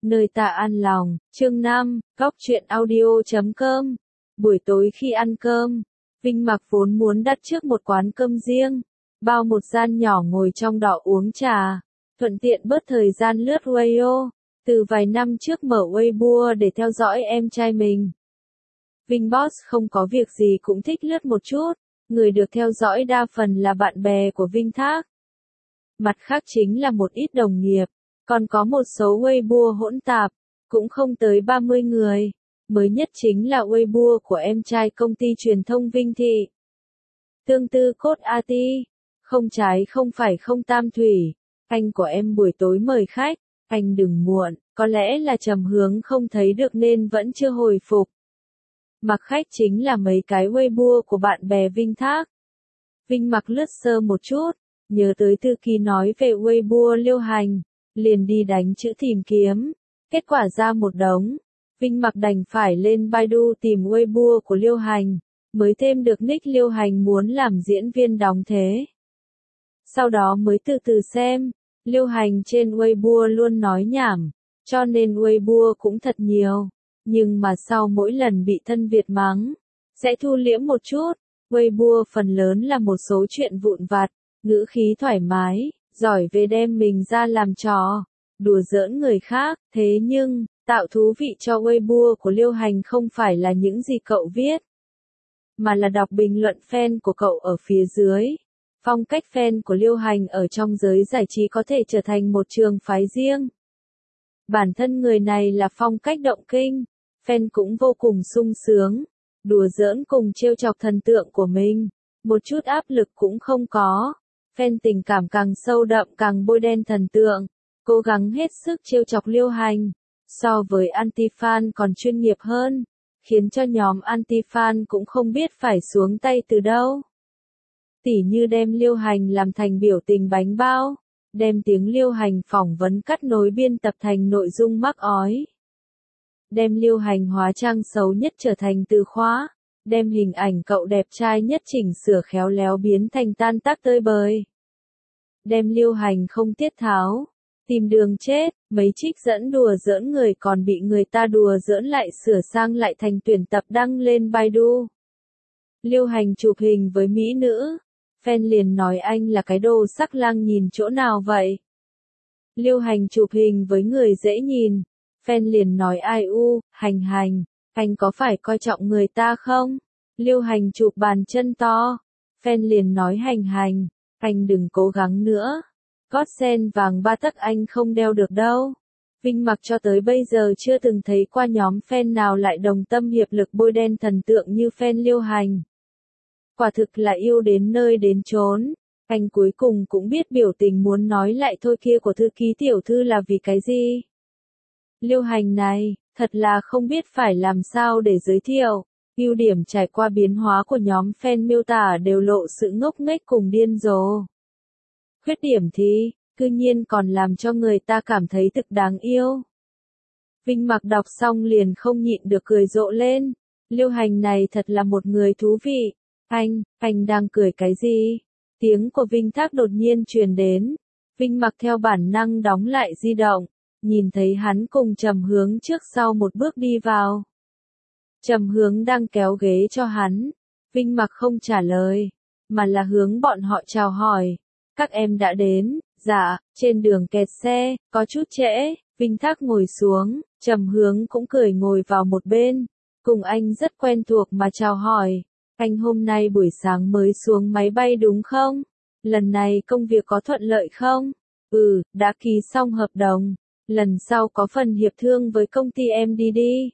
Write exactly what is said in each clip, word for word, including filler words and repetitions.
nơi ta an lòng. Chương năm, Góc truyện audio chấm com. Buổi tối khi ăn cơm, Vinh Mặc vốn muốn đặt trước một quán cơm riêng, bao một gian nhỏ ngồi trong đó uống trà, thuận tiện bớt thời gian lướt Weibo. Từ vài năm trước mở Weibo để theo dõi em trai mình. Vinh Boss không có việc gì cũng thích lướt một chút, người được theo dõi đa phần là bạn bè của Vinh Thác. Mặt khác chính là một ít đồng nghiệp, còn có một số Weibo hỗn tạp, cũng không tới ba mươi người. Mới nhất chính là Weibo của em trai công ty truyền thông Vinh Thị. Tương tư cốt a ti, không trái không phải không tam thủy, anh của em buổi tối mời khách, anh đừng muộn, có lẽ là Trầm Hướng không thấy được nên vẫn chưa hồi phục. Mặc khách chính là mấy cái Weibo của bạn bè Vinh Thác. Vinh Mặc lướt sơ một chút, nhớ tới Thư Ký nói về Weibo Liêu Hành, liền đi đánh chữ tìm kiếm, kết quả ra một đống. Vinh Mặc đành phải lên Baidu tìm Weibo của Liêu Hành, mới thêm được nick Liêu Hành muốn làm diễn viên đóng thế. Sau đó mới từ từ xem, Liêu Hành trên Weibo luôn nói nhảm, cho nên Weibo cũng thật nhiều. Nhưng mà sau mỗi lần bị thân Việt mắng, sẽ thu liễm một chút. Weibo phần lớn là một số chuyện vụn vặt, ngữ khí thoải mái, giỏi về đem mình ra làm trò, đùa giỡn người khác. Thế nhưng, tạo thú vị cho Weibo của Liêu Hành không phải là những gì cậu viết, mà là đọc bình luận fan của cậu ở phía dưới. Phong cách fan của Liêu Hành ở trong giới giải trí có thể trở thành một trường phái riêng. Bản thân người này là phong cách động kinh, fan cũng vô cùng sung sướng, đùa giỡn cùng trêu chọc thần tượng của mình, một chút áp lực cũng không có. Fan tình cảm càng sâu đậm càng bôi đen thần tượng, cố gắng hết sức trêu chọc Liêu Hành, so với anti-fan còn chuyên nghiệp hơn, khiến cho nhóm anti-fan cũng không biết phải xuống tay từ đâu. Tỉ như đem Liêu Hành làm thành biểu tình bánh bao, đem tiếng Liêu Hành phỏng vấn cắt nối biên tập thành nội dung mắc ói. Đem Liêu Hành hóa trang xấu nhất trở thành từ khóa, đem hình ảnh cậu đẹp trai nhất chỉnh sửa khéo léo biến thành tan tác tơi bời. Đem Liêu Hành không tiết tháo, tìm đường chết, mấy trích dẫn đùa giỡn người còn bị người ta đùa giỡn lại sửa sang lại thành tuyển tập đăng lên Baidu. Liêu Hành chụp hình với mỹ nữ, fan liền nói anh là cái đồ sắc lang nhìn chỗ nào vậy. Liêu Hành chụp hình với người dễ nhìn, fan liền nói ai u, Hành Hành, anh có phải coi trọng người ta không? Liêu Hành chụp bàn chân to, fan liền nói Hành Hành, anh đừng cố gắng nữa, gót sen vàng ba tấc anh không đeo được đâu. Vinh Mặc cho tới bây giờ chưa từng thấy qua nhóm fan nào lại đồng tâm hiệp lực bôi đen thần tượng như fan Liêu Hành. Quả thực là yêu đến nơi đến chốn, anh cuối cùng cũng biết biểu tình muốn nói lại thôi kia của thư ký tiểu thư là vì cái gì. Liêu Hành này, thật là không biết phải làm sao để giới thiệu. Ưu điểm trải qua biến hóa của nhóm fan miêu tả đều lộ sự ngốc nghếch cùng điên rồ. Khuyết điểm thì, cư nhiên còn làm cho người ta cảm thấy thực đáng yêu. Vinh Mặc đọc xong liền không nhịn được cười rộ lên. Liêu Hành này thật là một người thú vị. Anh, anh đang cười cái gì? Tiếng của Vinh Thác đột nhiên truyền đến. Vinh Mặc theo bản năng đóng lại di động, nhìn thấy hắn cùng Trầm Hướng trước sau một bước đi vào. Trầm Hướng đang kéo ghế cho hắn. Vinh Mặc không trả lời, mà là hướng bọn họ chào hỏi. Các em đã đến, dạ, trên đường kẹt xe, có chút trễ. Vinh Thác ngồi xuống, Trầm Hướng cũng cười ngồi vào một bên, cùng anh rất quen thuộc mà chào hỏi. Anh hôm nay buổi sáng mới xuống máy bay đúng không? Lần này công việc có thuận lợi không? Ừ, đã ký xong hợp đồng. Lần sau có phần hiệp thương với công ty em đi đi.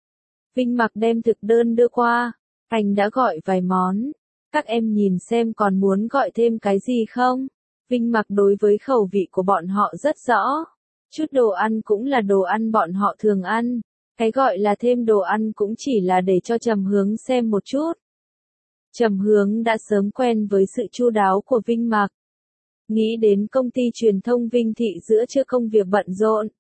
Vinh Mặc đem thực đơn đưa qua. Anh đã gọi vài món. Các em nhìn xem còn muốn gọi thêm cái gì không? Vinh Mặc đối với khẩu vị của bọn họ rất rõ. Chút đồ ăn cũng là đồ ăn bọn họ thường ăn. Cái gọi là thêm đồ ăn cũng chỉ là để cho Trầm Hướng xem một chút. Trầm Hướng đã sớm quen với sự chu đáo của Vinh Mặc. Nghĩ đến công ty truyền thông Vinh Thị giữa trưa công việc bận rộn,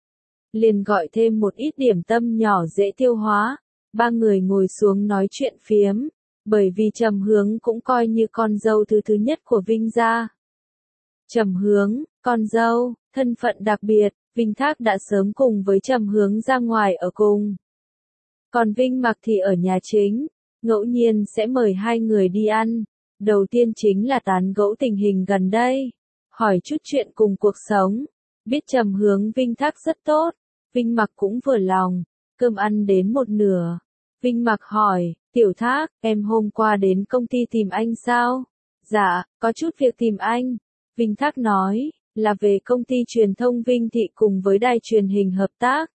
liền gọi thêm một ít điểm tâm nhỏ dễ tiêu hóa. Ba người ngồi xuống nói chuyện phiếm, bởi vì Trầm Hướng cũng coi như con dâu thứ thứ nhất của Vinh gia. Trầm Hướng, con dâu, thân phận đặc biệt, Vinh Thác đã sớm cùng với Trầm Hướng ra ngoài ở cùng. Còn Vinh Mặc thì ở nhà chính, ngẫu nhiên sẽ mời hai người đi ăn. Đầu tiên chính là tán gẫu tình hình gần đây, hỏi chút chuyện cùng cuộc sống. Biết Trầm Hướng Vinh Thác rất tốt, Vinh Mặc cũng vừa lòng. Cơm ăn đến một nửa, Vinh Mặc hỏi, Tiểu Thác, em hôm qua đến công ty tìm anh sao? Dạ, có chút việc tìm anh. Vinh Thác nói, là về công ty truyền thông Vinh Thị cùng với đài truyền hình hợp tác.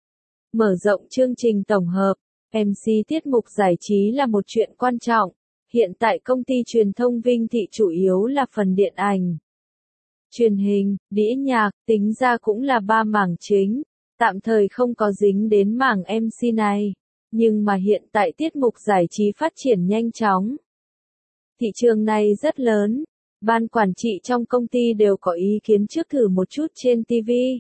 Mở rộng chương trình tổng hợp, em xê tiết mục giải trí là một chuyện quan trọng. Hiện tại công ty truyền thông Vinh Thị chủ yếu là phần điện ảnh, truyền hình, đĩa nhạc, tính ra cũng là ba mảng chính. Tạm thời không có dính đến mảng em xê này, nhưng mà hiện tại tiết mục giải trí phát triển nhanh chóng. Thị trường này rất lớn, ban quản trị trong công ty đều có ý kiến trước thử một chút trên ti vi.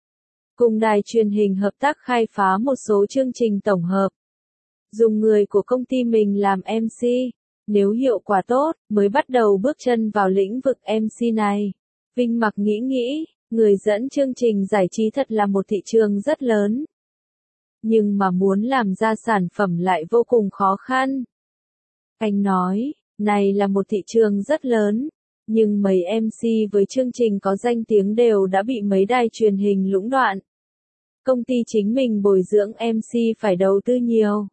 Cùng đài truyền hình hợp tác khai phá một số chương trình tổng hợp. Dùng người của công ty mình làm em xê, nếu hiệu quả tốt, mới bắt đầu bước chân vào lĩnh vực em xê này. Vinh Mặc nghĩ nghĩ. Người dẫn chương trình giải trí thật là một thị trường rất lớn. Nhưng mà muốn làm ra sản phẩm lại vô cùng khó khăn. Anh nói, này là một thị trường rất lớn, nhưng mấy em xê với chương trình có danh tiếng đều đã bị mấy đài truyền hình lũng đoạn. Công ty chính mình bồi dưỡng em xê phải đầu tư nhiều.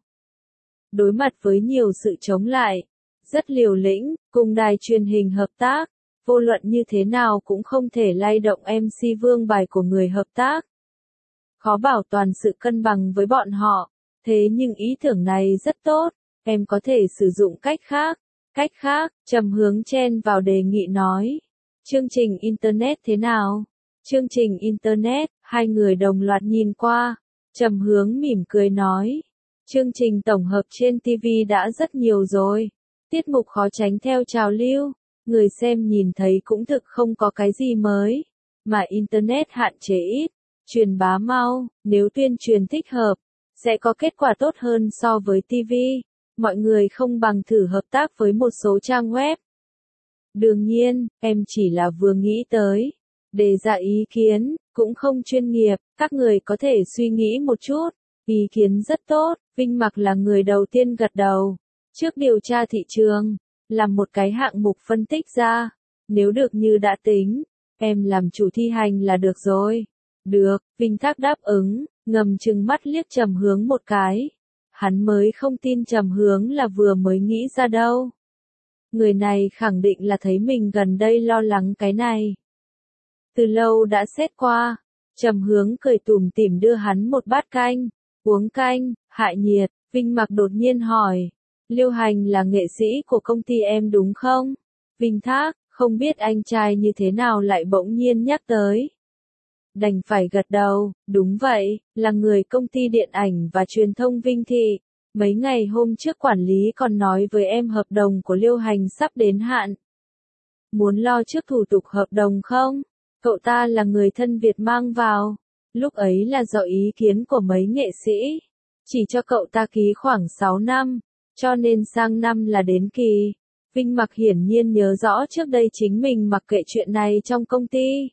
Đối mặt với nhiều sự chống lại, rất liều lĩnh, cùng đài truyền hình hợp tác. Vô luận như thế nào cũng không thể lay động em xê vương bài của người hợp tác. Khó bảo toàn sự cân bằng với bọn họ, thế nhưng ý tưởng này rất tốt, em có thể sử dụng cách khác. Cách khác, Trầm Hướng chen vào đề nghị nói. Chương trình Internet thế nào? Chương trình Internet, hai người đồng loạt nhìn qua. Trầm Hướng mỉm cười nói. Chương trình tổng hợp trên ti vi đã rất nhiều rồi. Tiết mục khó tránh theo trào lưu. Người xem nhìn thấy cũng thực không có cái gì mới, mà Internet hạn chế ít, truyền bá mau, nếu tuyên truyền thích hợp, sẽ có kết quả tốt hơn so với ti vi, mọi người không bằng thử hợp tác với một số trang web. Đương nhiên, em chỉ là vừa nghĩ tới, đề ra ý kiến, cũng không chuyên nghiệp, các người có thể suy nghĩ một chút, ý kiến rất tốt, Vinh Mặc là người đầu tiên gật đầu, trước điều tra thị trường. Làm một cái hạng mục phân tích ra, nếu được như đã tính, em làm chủ thi hành là được rồi. Được, Vinh Thác đáp ứng, ngầm trừng mắt liếc Trầm Hướng một cái. Hắn mới không tin Trầm Hướng là vừa mới nghĩ ra đâu. Người này khẳng định là thấy mình gần đây lo lắng cái này. Từ lâu đã xét qua, Trầm Hướng cười tủm tỉm đưa hắn một bát canh, uống canh, hạ nhiệt, Vinh Mặc đột nhiên hỏi. Liêu Hành là nghệ sĩ của công ty em đúng không? Vinh Thác, không biết anh trai như thế nào lại bỗng nhiên nhắc tới. Đành phải gật đầu, đúng vậy, là người công ty điện ảnh và truyền thông Vinh Thị. Mấy ngày hôm trước quản lý còn nói với em hợp đồng của Liêu Hành sắp đến hạn. Muốn lo trước thủ tục hợp đồng không? Cậu ta là người thân Việt mang vào. Lúc ấy là do ý kiến của mấy nghệ sĩ. Chỉ cho cậu ta ký khoảng sáu năm. Cho nên sang năm là đến kỳ. Vinh Mặc hiển nhiên nhớ rõ trước đây chính mình mặc kệ chuyện này trong công ty.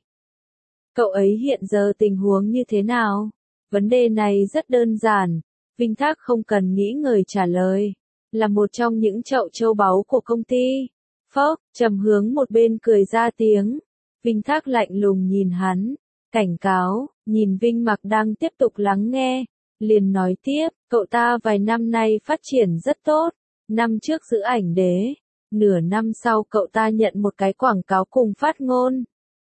Cậu ấy hiện giờ tình huống như thế nào? Vấn đề này rất đơn giản. Vinh Thác không cần nghĩ ngợi trả lời. Là một trong những chậu châu báu của công ty. Phốc, Trầm Hướng một bên cười ra tiếng. Vinh Thác lạnh lùng nhìn hắn. Cảnh cáo, nhìn Vinh Mặc đang tiếp tục lắng nghe. Liền nói tiếp, cậu ta vài năm nay phát triển rất tốt. Năm trước giữ ảnh đế. Nửa năm sau cậu ta nhận một cái quảng cáo cùng phát ngôn.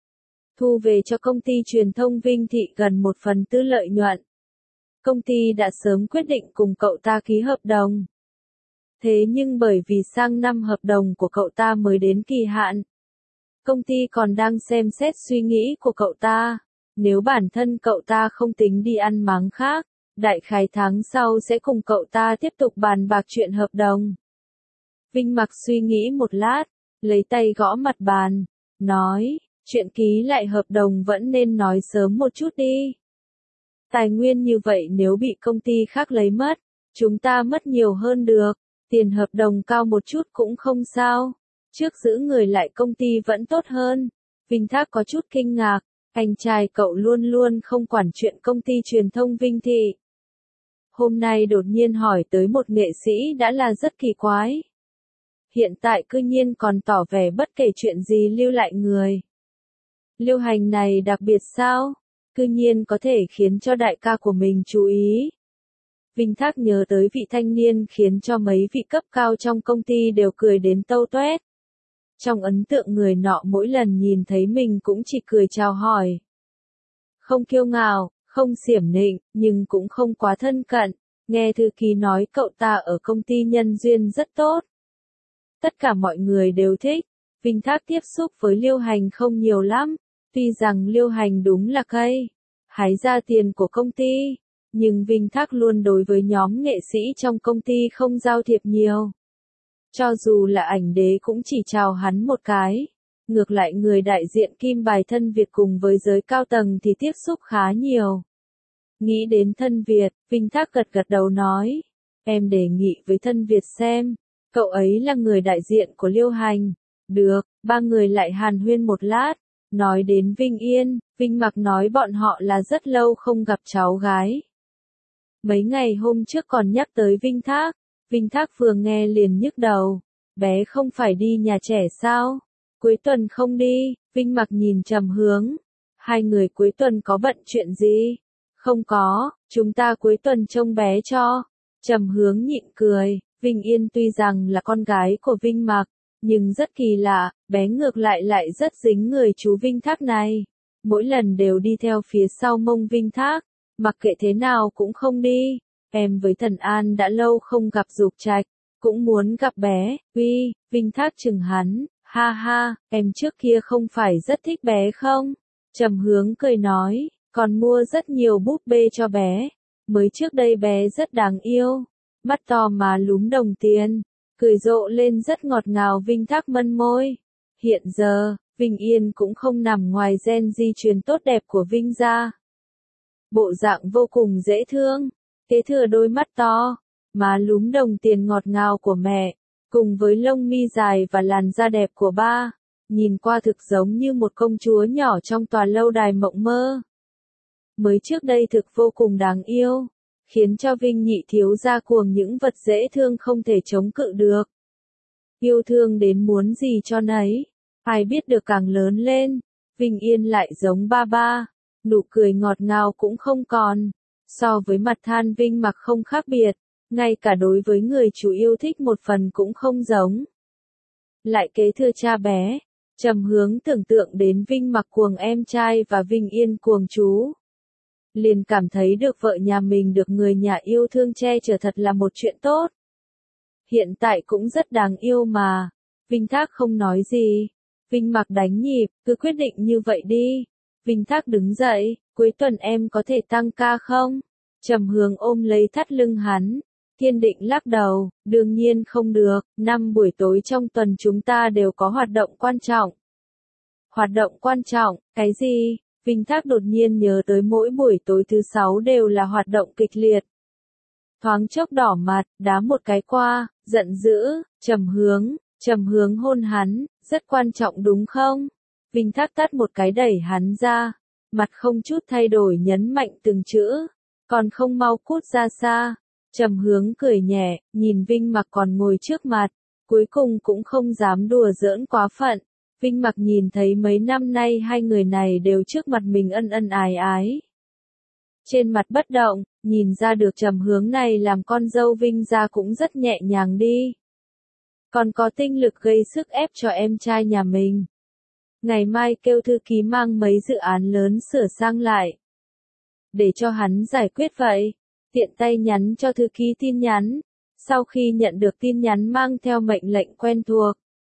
Thu về cho công ty truyền thông Vinh Thị gần một phần tư lợi nhuận. Công ty đã sớm quyết định cùng cậu ta ký hợp đồng. Thế nhưng bởi vì sang năm hợp đồng của cậu ta mới đến kỳ hạn. Công ty còn đang xem xét suy nghĩ của cậu ta. Nếu bản thân cậu ta không tính đi ăn máng khác, đại khái tháng sau sẽ cùng cậu ta tiếp tục bàn bạc chuyện hợp đồng. Vinh Mặc suy nghĩ một lát, lấy tay gõ mặt bàn, nói, chuyện ký lại hợp đồng vẫn nên nói sớm một chút đi. Tài nguyên như vậy nếu bị công ty khác lấy mất, chúng ta mất nhiều hơn được, tiền hợp đồng cao một chút cũng không sao. Trước giữ người lại công ty vẫn tốt hơn. Vinh Thác có chút kinh ngạc, Anh trai cậu luôn luôn không quản chuyện công ty truyền thông Vinh Thị. Hôm nay đột nhiên hỏi tới một nghệ sĩ đã là rất kỳ quái. Hiện tại cư nhiên còn tỏ vẻ bất kể chuyện gì lưu lại người. Lưu Hành này đặc biệt sao? Cư nhiên có thể khiến cho đại ca của mình chú ý. Vinh Thác nhớ tới vị thanh niên khiến cho mấy vị cấp cao trong công ty đều cười đến tâu toét. Trong ấn tượng người nọ mỗi lần nhìn thấy mình cũng chỉ cười chào hỏi. Không kiêu ngạo, không xiểm nịnh, nhưng cũng không quá thân cận. Nghe thư ký nói cậu ta ở công ty nhân duyên rất tốt. Tất cả mọi người đều thích. Vinh Thác tiếp xúc với Liêu Hành không nhiều lắm. Tuy rằng Liêu Hành đúng là cây hái ra tiền của công ty, nhưng Vinh Thác luôn đối với nhóm nghệ sĩ trong công ty không giao thiệp nhiều. Cho dù là ảnh đế cũng chỉ chào hắn một cái. Ngược lại người đại diện kim bài Thân Việt cùng với giới cao tầng thì tiếp xúc khá nhiều. Nghĩ đến Thân Việt, Vinh Thác gật gật đầu nói. Em đề nghị với Thân Việt xem. Cậu ấy là người đại diện của Liêu Hành. Được, ba người lại hàn huyên một lát. Nói đến Vinh Yên, Vinh Mặc nói bọn họ là rất lâu không gặp cháu gái. Mấy ngày hôm trước còn nhắc tới Vinh Thác. Vinh Thác vừa nghe liền nhức đầu. Bé không phải đi nhà trẻ sao? Cuối tuần không đi, Vinh Mặc nhìn Trầm Hướng. Hai người cuối tuần có bận chuyện gì? Không có, chúng ta cuối tuần trông bé cho. Trầm Hướng nhịn cười, Vinh Yên tuy rằng là con gái của Vinh Mặc, nhưng rất kỳ lạ, bé ngược lại lại rất dính người chú Vinh Thác này. Mỗi lần đều đi theo phía sau mông Vinh Thác, mặc kệ thế nào cũng không đi. Em với Thần An đã lâu không gặp Dục Trạch, cũng muốn gặp bé. Uy, Vinh Thác chừng hắn, ha ha, em trước kia không phải rất thích bé không? Trầm Hướng cười nói, còn mua rất nhiều búp bê cho bé. Mới trước đây bé rất đáng yêu, mắt to mà lúm đồng tiền, cười rộ lên rất ngọt ngào. Vinh Thác mân môi. Hiện giờ, Vinh Yên cũng không nằm ngoài gen di truyền tốt đẹp của Vinh gia. Bộ dạng vô cùng dễ thương, kế thừa đôi mắt to, má lúm đồng tiền ngọt ngào của mẹ, cùng với lông mi dài và làn da đẹp của ba, nhìn qua thực giống như một công chúa nhỏ trong tòa lâu đài mộng mơ. Mới trước đây thực vô cùng đáng yêu, khiến cho Vinh nhị thiếu gia cuồng những vật dễ thương không thể chống cự được. Yêu thương đến muốn gì cho nấy, ai biết được càng lớn lên, Vinh Yên lại giống ba ba, nụ cười ngọt ngào cũng không còn. So với mặt than Vinh Mặc không khác biệt, ngay cả đối với người chủ yêu thích một phần cũng không giống. Lại kế thừa cha bé, Trầm Hướng tưởng tượng đến Vinh Mặc cuồng em trai và Vinh Yên cuồng chú. Liền cảm thấy được vợ nhà mình được người nhà yêu thương che chở thật là một chuyện tốt. Hiện tại cũng rất đáng yêu mà. Vinh Thác không nói gì. Vinh Mặc đánh nhịp, cứ quyết định như vậy đi. Vinh Thác đứng dậy, cuối tuần em có thể tăng ca không? Trầm Hướng ôm lấy thắt lưng hắn. Kiên định lắc đầu, đương nhiên không được, năm buổi tối trong tuần chúng ta đều có hoạt động quan trọng. Hoạt động quan trọng, cái gì? Vinh Thác đột nhiên nhớ tới mỗi buổi tối thứ sáu đều là hoạt động kịch liệt. Thoáng chốc đỏ mặt, đá một cái qua, giận dữ, Trầm Hướng, Trầm Hướng hôn hắn, rất quan trọng đúng không? Vinh Thác tát một cái đẩy hắn ra, mặt không chút thay đổi nhấn mạnh từng chữ, còn không mau cút ra xa. Trầm Hướng cười nhẹ, nhìn Vinh Mặc còn ngồi trước mặt, cuối cùng cũng không dám đùa giỡn quá phận. Vinh Mặc nhìn thấy mấy năm nay hai người này đều trước mặt mình ân ân ái ái. Trên mặt bất động, nhìn ra được Trầm Hướng này làm con dâu Vinh gia cũng rất nhẹ nhàng đi. Còn có tinh lực gây sức ép cho em trai nhà mình. Ngày mai kêu thư ký mang mấy dự án lớn sửa sang lại. Để cho hắn giải quyết vậy. Tiện tay nhắn cho thư ký tin nhắn. Sau khi nhận được tin nhắn mang theo mệnh lệnh quen thuộc.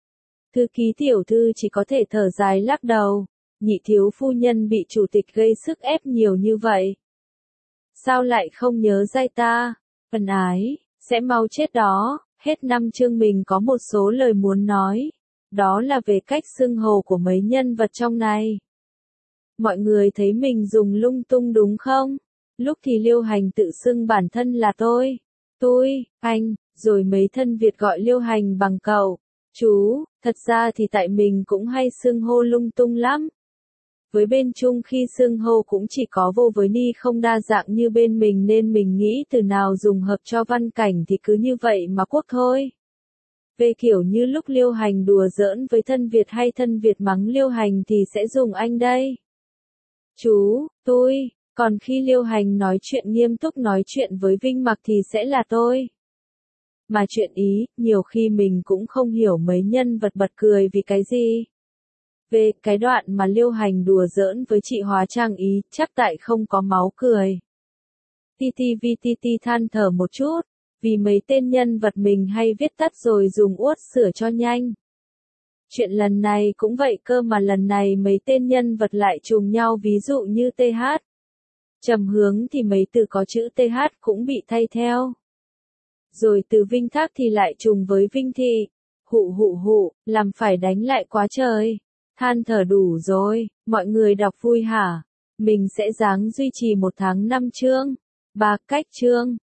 Thư ký tiểu thư chỉ có thể thở dài lắc đầu. Nhị thiếu phu nhân bị chủ tịch gây sức ép nhiều như vậy. Sao lại không nhớ dây ta? Ân ái, sẽ mau chết đó. Hết năm chương mình có một số lời muốn nói. Đó là về cách xưng hô của mấy nhân vật trong này. Mọi người thấy mình dùng lung tung đúng không? Lúc thì Liêu Hành tự xưng bản thân là tôi, tôi, anh, rồi mấy thân Việt gọi Liêu Hành bằng cậu, chú, thật ra thì tại mình cũng hay xưng hô lung tung lắm. Với bên Trung khi xưng hô cũng chỉ có vô với ni không đa dạng như bên mình nên mình nghĩ từ nào dùng hợp cho văn cảnh thì cứ như vậy mà quốc thôi. Về kiểu như lúc Liêu Hành đùa giỡn với thân Việt hay thân Việt mắng Liêu Hành thì sẽ dùng anh đây. Chú, tôi, còn khi Liêu Hành nói chuyện nghiêm túc nói chuyện với Vinh Mặc thì sẽ là tôi. Mà chuyện ý, nhiều khi mình cũng không hiểu mấy nhân vật bật cười vì cái gì. Về cái đoạn mà Liêu Hành đùa giỡn với chị hóa trang ý, chắc tại không có máu cười. tê tê vê tê tê than thở một chút, vì mấy tên nhân vật mình hay viết tắt rồi dùng uất sửa cho nhanh. Chuyện lần này cũng vậy cơ mà lần này mấy tên nhân vật lại trùng nhau ví dụ như tê hát. Trầm Hướng thì mấy từ có chữ tê hát cũng bị thay theo. Rồi từ Vinh Thác thì lại trùng với Vinh Thị. Hụ hụ hụ, làm phải đánh lại quá trời. Than thở đủ rồi, mọi người đọc vui hả? Mình sẽ ráng duy trì một tháng năm chương. Ba cách chương.